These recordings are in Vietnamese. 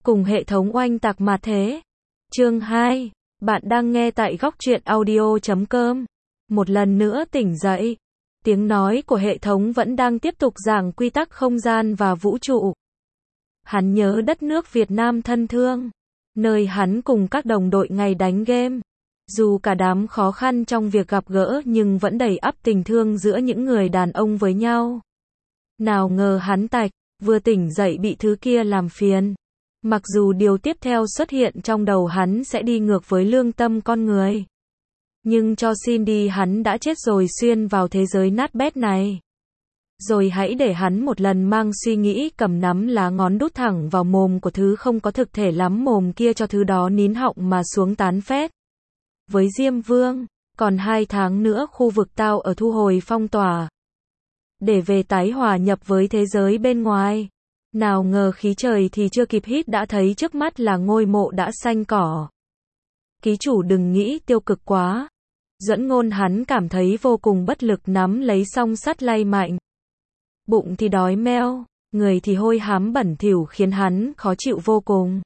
cùng hệ thống oanh tạc mà thế. Chương 2. Bạn đang nghe tại góc truyện audio.com. Một lần nữa tỉnh dậy. Tiếng nói của hệ thống vẫn đang tiếp tục giảng quy tắc không gian và vũ trụ. Hắn nhớ đất nước Việt Nam thân thương, nơi hắn cùng các đồng đội ngày đánh game. Dù cả đám khó khăn trong việc gặp gỡ nhưng vẫn đầy ắp tình thương giữa những người đàn ông với nhau. Nào ngờ hắn vừa tỉnh dậy bị thứ kia làm phiền. Mặc dù điều tiếp theo xuất hiện trong đầu hắn sẽ đi ngược với lương tâm con người. Nhưng cho xin đi, hắn đã chết rồi xuyên vào thế giới nát bét này. Rồi hãy để hắn một lần mang suy nghĩ cầm nắm lá ngón đút thẳng vào mồm của thứ không có thực thể lắm mồm kia cho thứ đó nín họng mà xuống tán phét. Với Diêm Vương, còn 2 tháng nữa khu vực tao ở thu hồi phong tỏa. Để về tái hòa nhập với thế giới bên ngoài. Nào ngờ khí trời thì chưa kịp hít đã thấy trước mắt là ngôi mộ đã xanh cỏ. Ký chủ đừng nghĩ tiêu cực quá. Dẫn Ngôn hắn cảm thấy vô cùng bất lực nắm lấy song sắt lay mạnh. Bụng thì đói meo, người thì hôi hám bẩn thỉu khiến hắn khó chịu vô cùng.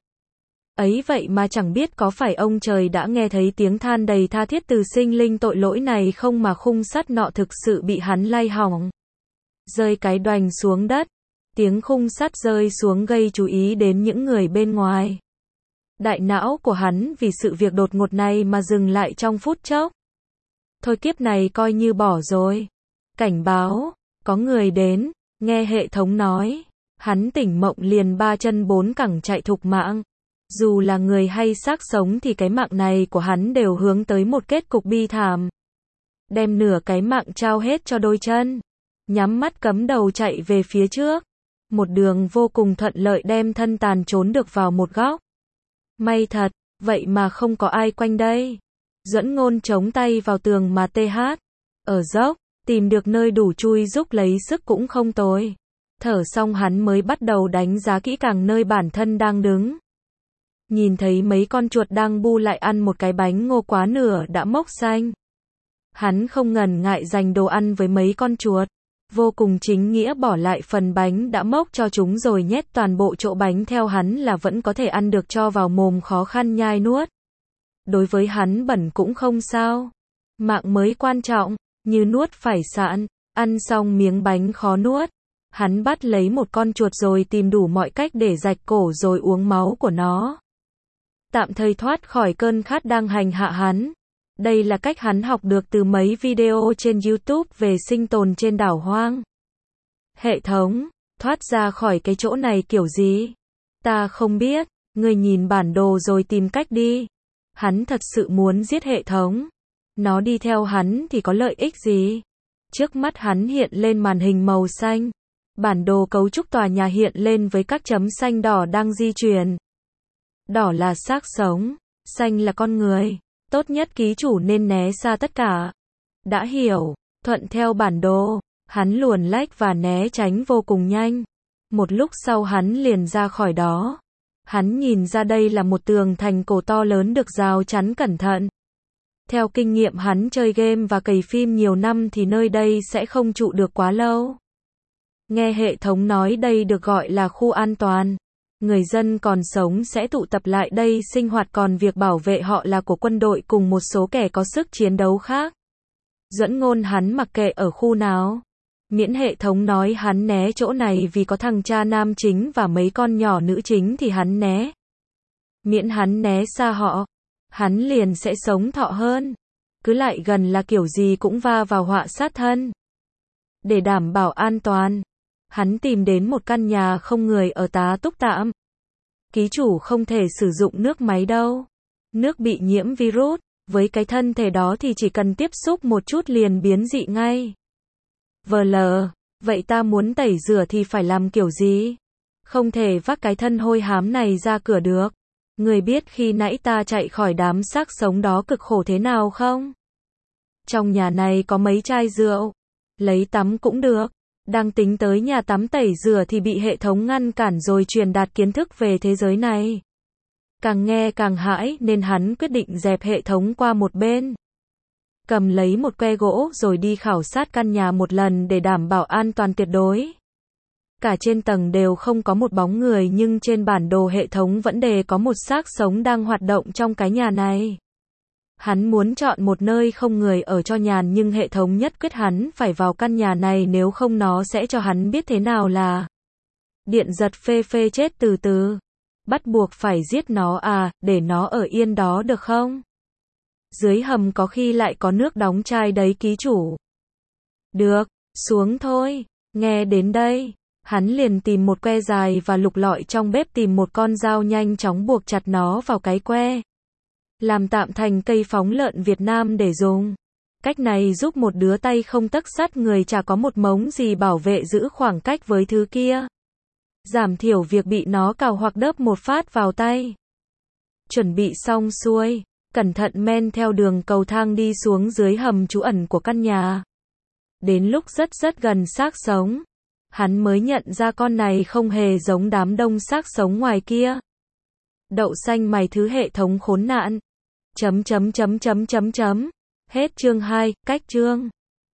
Ấy vậy mà chẳng biết có phải ông trời đã nghe thấy tiếng than đầy tha thiết từ sinh linh tội lỗi này không mà khung sắt nọ thực sự bị hắn lay hỏng. Rơi cái đoành xuống đất. Tiếng khung sắt rơi xuống gây chú ý đến những người bên ngoài. Đại não của hắn vì sự việc đột ngột này mà dừng lại trong phút chốc. Thôi kiếp này coi như bỏ rồi. Cảnh báo, có người đến, nghe hệ thống nói. Hắn tỉnh mộng liền 3 chân 4 cẳng chạy thục mạng. Dù là người hay xác sống thì cái mạng này của hắn đều hướng tới một kết cục bi thảm. Đem nửa cái mạng trao hết cho đôi chân. Nhắm mắt cắm đầu chạy về phía trước. Một đường vô cùng thuận lợi đem thân tàn trốn được vào một góc. May thật, vậy mà không có ai quanh đây. Dẫn Ngôn chống tay vào tường mà ở dốc, tìm được nơi đủ chui giúp lấy sức cũng không tồi. Thở xong hắn mới bắt đầu đánh giá kỹ càng nơi bản thân đang đứng. Nhìn thấy mấy con chuột đang bu lại ăn một cái bánh ngô quá nửa đã mốc xanh. Hắn không ngần ngại dành đồ ăn với mấy con chuột. Vô cùng chính nghĩa bỏ lại phần bánh đã mốc cho chúng rồi nhét toàn bộ chỗ bánh theo hắn là vẫn có thể ăn được cho vào mồm khó khăn nhai nuốt. Đối với hắn bẩn cũng không sao. Mạng mới quan trọng, như nuốt phải sạn, ăn xong miếng bánh khó nuốt. Hắn bắt lấy một con chuột rồi tìm đủ mọi cách để rạch cổ rồi uống máu của nó. Tạm thời thoát khỏi cơn khát đang hành hạ hắn. Đây là cách hắn học được từ mấy video trên YouTube về sinh tồn trên đảo hoang. Hệ thống, thoát ra khỏi cái chỗ này kiểu gì? Ta không biết, ngươi nhìn bản đồ rồi tìm cách đi. Hắn thật sự muốn giết hệ thống. Nó đi theo hắn thì có lợi ích gì? Trước mắt hắn hiện lên màn hình màu xanh. Bản đồ cấu trúc tòa nhà hiện lên với các chấm xanh đỏ đang di chuyển. Đỏ là xác sống, xanh là con người. Tốt nhất ký chủ nên né xa tất cả. Đã hiểu, thuận theo bản đồ, hắn luồn lách và né tránh vô cùng nhanh. Một lúc sau hắn liền ra khỏi đó. Hắn nhìn ra đây là một tường thành cổ to lớn được rào chắn cẩn thận. Theo kinh nghiệm hắn chơi game và cày phim nhiều năm thì nơi đây sẽ không trụ được quá lâu. Nghe hệ thống nói đây được gọi là khu an toàn. Người dân còn sống sẽ tụ tập lại đây sinh hoạt còn việc bảo vệ họ là của quân đội cùng một số kẻ có sức chiến đấu khác. Dẫn Ngôn hắn mặc kệ ở khu nào. Miễn hệ thống nói hắn né chỗ này vì có thằng cha nam chính và mấy con nhỏ nữ chính thì hắn né. Miễn hắn né xa họ, hắn liền sẽ sống thọ hơn. Cứ lại gần là kiểu gì cũng va vào họa sát thân. Để đảm bảo an toàn, hắn tìm đến một căn nhà không người ở tá túc tạm. Ký chủ không thể sử dụng nước máy đâu. Nước bị nhiễm virus, với cái thân thể đó thì chỉ cần tiếp xúc một chút liền biến dị ngay. VL, vậy ta muốn tẩy rửa thì phải làm kiểu gì? Không thể vác cái thân hôi hám này ra cửa được. Người biết khi nãy ta chạy khỏi đám xác sống đó cực khổ thế nào không? Trong nhà này có mấy chai rượu. Lấy tắm cũng được. Đang tính tới nhà tắm tẩy rửa thì bị hệ thống ngăn cản rồi truyền đạt kiến thức về thế giới này. Càng nghe càng hãi nên hắn quyết định dẹp hệ thống qua một bên. Cầm lấy một que gỗ rồi đi khảo sát căn nhà một lần để đảm bảo an toàn tuyệt đối. Cả trên tầng đều không có một bóng người nhưng trên bản đồ hệ thống vẫn đề có một xác sống đang hoạt động trong cái nhà này. Hắn muốn chọn một nơi không người ở cho nhàn nhưng hệ thống nhất quyết hắn phải vào căn nhà này nếu không nó sẽ cho hắn biết thế nào là điện giật phê phê chết từ từ. Bắt buộc phải giết nó à, để nó ở yên đó được không? Dưới hầm có khi lại có nước đóng chai đấy ký chủ. Được, xuống thôi. Nghe đến đây, hắn liền tìm một que dài và lục lọi trong bếp tìm một con dao nhanh chóng buộc chặt nó vào cái que. Làm tạm thành cây phóng lợn Việt Nam để dùng. Cách này giúp một đứa tay không tấc sắt người chả có một mống gì bảo vệ giữ khoảng cách với thứ kia. Giảm thiểu việc bị nó cào hoặc đớp một phát vào tay. Chuẩn bị xong xuôi, cẩn thận men theo đường cầu thang đi xuống dưới hầm trú ẩn của căn nhà. Đến lúc rất gần xác sống, hắn mới nhận ra con này không hề giống đám đông xác sống ngoài kia. Đậu xanh mày thứ hệ thống khốn nạn. Hết chương 2, cách chương.